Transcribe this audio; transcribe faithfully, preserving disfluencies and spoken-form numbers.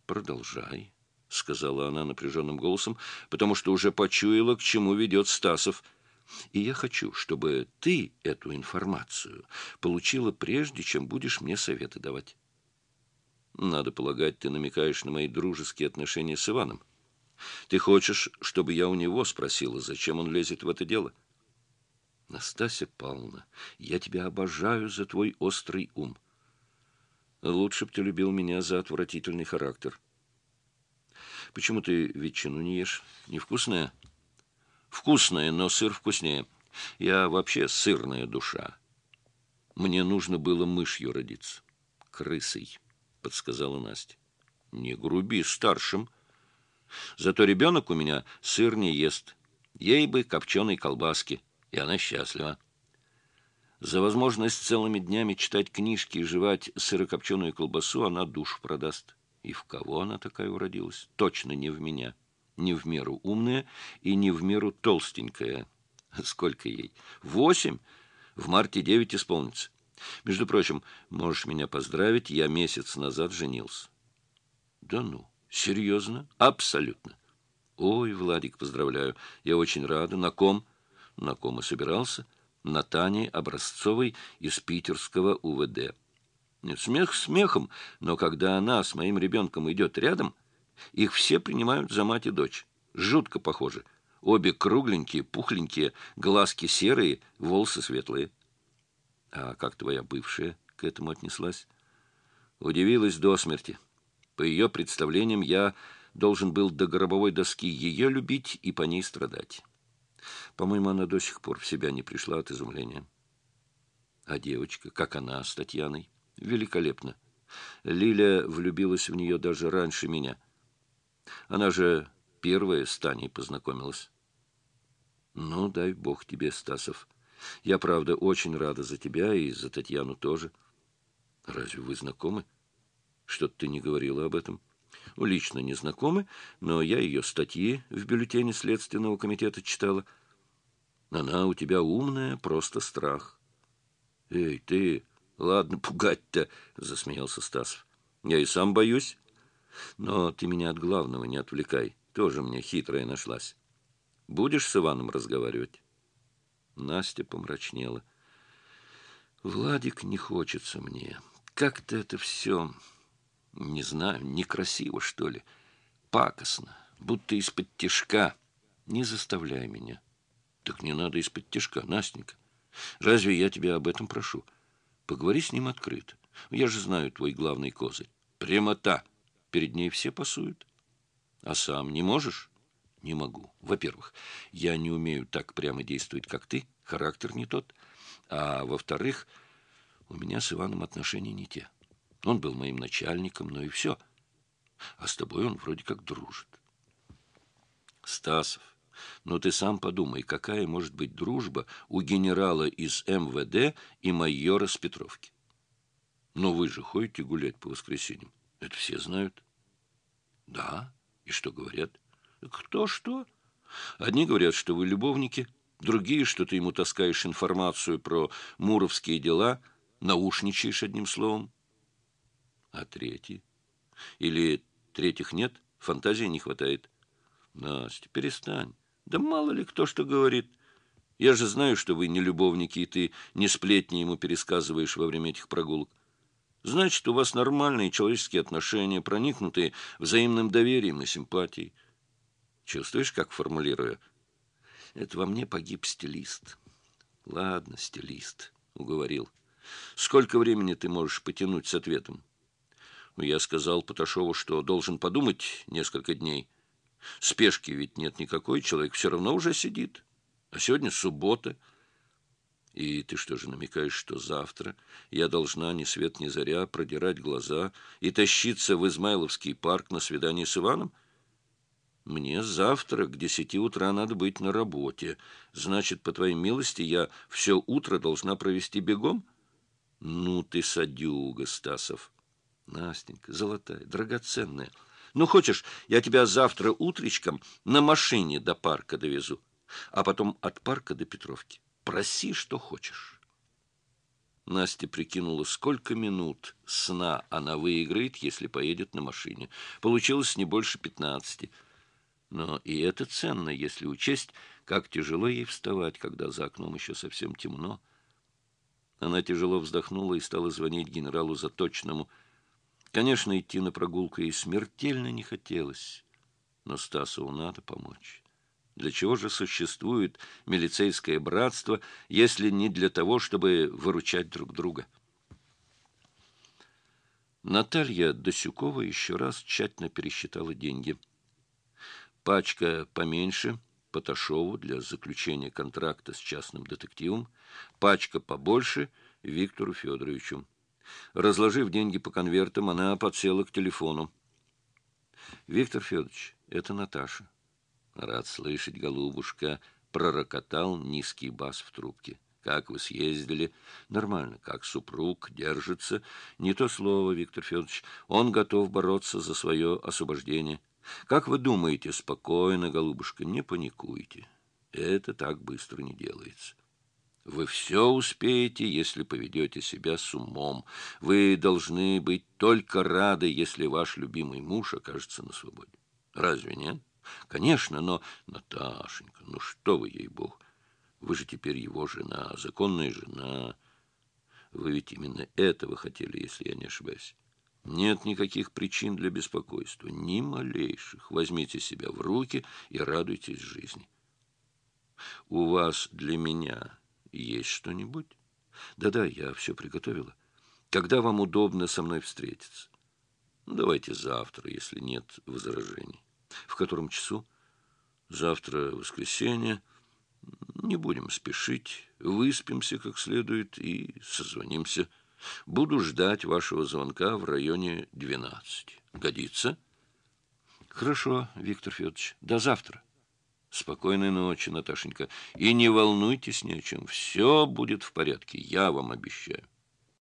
Продолжай, — сказала она напряженным голосом, потому что уже почуяла, к чему ведет Стасов. И я хочу, чтобы ты эту информацию получила прежде, чем будешь мне советы давать. Надо полагать, ты намекаешь на мои дружеские отношения с Иваном. Ты хочешь, чтобы я у него спросила, зачем он лезет в это дело? Настасья Павловна, я тебя обожаю за твой острый ум. Лучше б ты любил меня за отвратительный характер. Почему ты ветчину не ешь? Невкусная? Вкусная, но сыр вкуснее. Я вообще сырная душа. Мне нужно было мышью родиться. Крысой, подсказала Настя. Не груби старшим. Зато ребенок у меня сыр не ест. Ей бы копченой колбаски, и она счастлива. За возможность целыми днями читать книжки и жевать сырокопченую колбасу она душу продаст. И в кого она такая уродилась? Точно не в меня. Не в меру умная и не в меру толстенькая. Сколько ей? Восемь? В марте девять исполнится. Между прочим, можешь меня поздравить, я месяц назад женился. Да ну, серьезно? Абсолютно. Ой, Владик, поздравляю. Я очень рада. На ком? На ком и собирался? На Тане Образцовой из питерского У В Д. Нет, смех смехом, но когда она с моим ребенком идет рядом, их все принимают за мать и дочь. Жутко похожи. Обе кругленькие, пухленькие, глазки серые, волосы светлые. А как твоя бывшая к этому отнеслась? Удивилась до смерти. По ее представлениям, я должен был до гробовой доски ее любить и по ней страдать. По-моему, она до сих пор в себя не пришла от изумления. А девочка, как она с Татьяной? Великолепно. Лиля влюбилась в нее даже раньше меня. Она же первая с Таней познакомилась. Ну, дай бог тебе, Стасов. Я, правда, очень рада за тебя и за Татьяну тоже. Разве вы знакомы? Что-то ты не говорила об этом. Ну, лично не знакомы, но я ее статьи в бюллетене Следственного комитета читала. Она у тебя умная, просто страх. Эй, ты, ладно пугать-то, засмеялся Стасов. Я и сам боюсь. Но ты меня от главного не отвлекай. Тоже мне хитрая нашлась. Будешь с Иваном разговаривать? Настя помрачнела. Владик, не хочется мне. Как-то это все, не знаю, некрасиво, что ли. Пакостно, будто из-под тишка. Не заставляй меня. Так не надо из-под тишка, Настенька. Разве я тебя об этом прошу? Поговори с ним открыто. Я же знаю твой главный козырь. Прямота. Перед ней все пасуют. А сам не можешь? Не могу. Во-первых, я не умею так прямо действовать, как ты. Характер не тот. А во-вторых, у меня с Иваном отношения не те. Он был моим начальником, но и все. А с тобой он вроде как дружит. Стасов, ну ты сам подумай, какая может быть дружба у генерала из Эм Вэ Дэ и майора с Петровки? Но вы же ходите гулять по воскресеньям. Это все знают. Да, и что говорят? Кто что? Одни говорят, что вы любовники, другие, что ты ему таскаешь информацию про муровские дела, наушничаешь одним словом. А третьи? Или третьих нет, фантазии не хватает? Настя, перестань. Да мало ли кто что говорит. Я же знаю, что вы не любовники, и ты не сплетни ему пересказываешь во время этих прогулок. Значит, у вас нормальные человеческие отношения, проникнутые взаимным доверием и симпатией. Чувствуешь, как формулирую? Это во мне погиб стилист. Ладно, стилист, уговорил. Сколько времени ты можешь потянуть с ответом? Я сказал Поташову, что должен подумать несколько дней. Спешки ведь нет никакой, человек все равно уже сидит. А сегодня суббота. И ты что же намекаешь, что завтра я должна ни свет ни заря продирать глаза и тащиться в Измайловский парк на свидание с Иваном? Мне завтра к десяти утра надо быть на работе. Значит, по твоей милости, я все утро должна провести бегом? Ну ты садюга, Стасов. Настенька, золотая, драгоценная. Ну, хочешь, я тебя завтра утречком на машине до парка довезу, а потом от парка до Петровки. Проси, что хочешь. Настя прикинула, сколько минут сна она выиграет, если поедет на машине. Получилось не больше пятнадцати. Но и это ценно, если учесть, как тяжело ей вставать, когда за окном еще совсем темно. Она тяжело вздохнула и стала звонить генералу Заточному. Конечно, идти на прогулку ей смертельно не хотелось, но Стасову надо помочь. Для чего же существует милицейское братство, если не для того, чтобы выручать друг друга? Наталья Досюкова еще раз тщательно пересчитала деньги. Пачка поменьше Поташову для заключения контракта с частным детективом, пачка побольше Виктору Федоровичу. Разложив деньги по конвертам, она подсела к телефону. «Виктор Федорович, это Наташа». «Рад слышать, голубушка», — пророкотал низкий бас в трубке. «Как вы съездили?» «Нормально. Как супруг держится?» «Не то слово, Виктор Федорович. Он готов бороться за свое освобождение». «Как вы думаете?» «Спокойно, голубушка, не паникуйте. Это так быстро не делается. Вы все успеете, если поведете себя с умом. Вы должны быть только рады, если ваш любимый муж окажется на свободе. Разве нет?» «Конечно, но... Наташенька, ну что вы, ей-богу! Вы же теперь его жена, законная жена. Вы ведь именно этого хотели, если я не ошибаюсь. Нет никаких причин для беспокойства, ни малейших. Возьмите себя в руки и радуйтесь жизни. У вас для меня есть что-нибудь?» «Да-да, я все приготовила. Когда вам удобно со мной встретиться?» «Давайте завтра, если нет возражений». «В котором часу?» «Завтра воскресенье. Не будем спешить. Выспимся как следует и созвонимся. Буду ждать вашего звонка в районе двенадцати. Годится?» «Хорошо, Виктор Федорович. До завтра». «Спокойной ночи, Наташенька. И не волнуйтесь ни о чем. Все будет в порядке, я вам обещаю».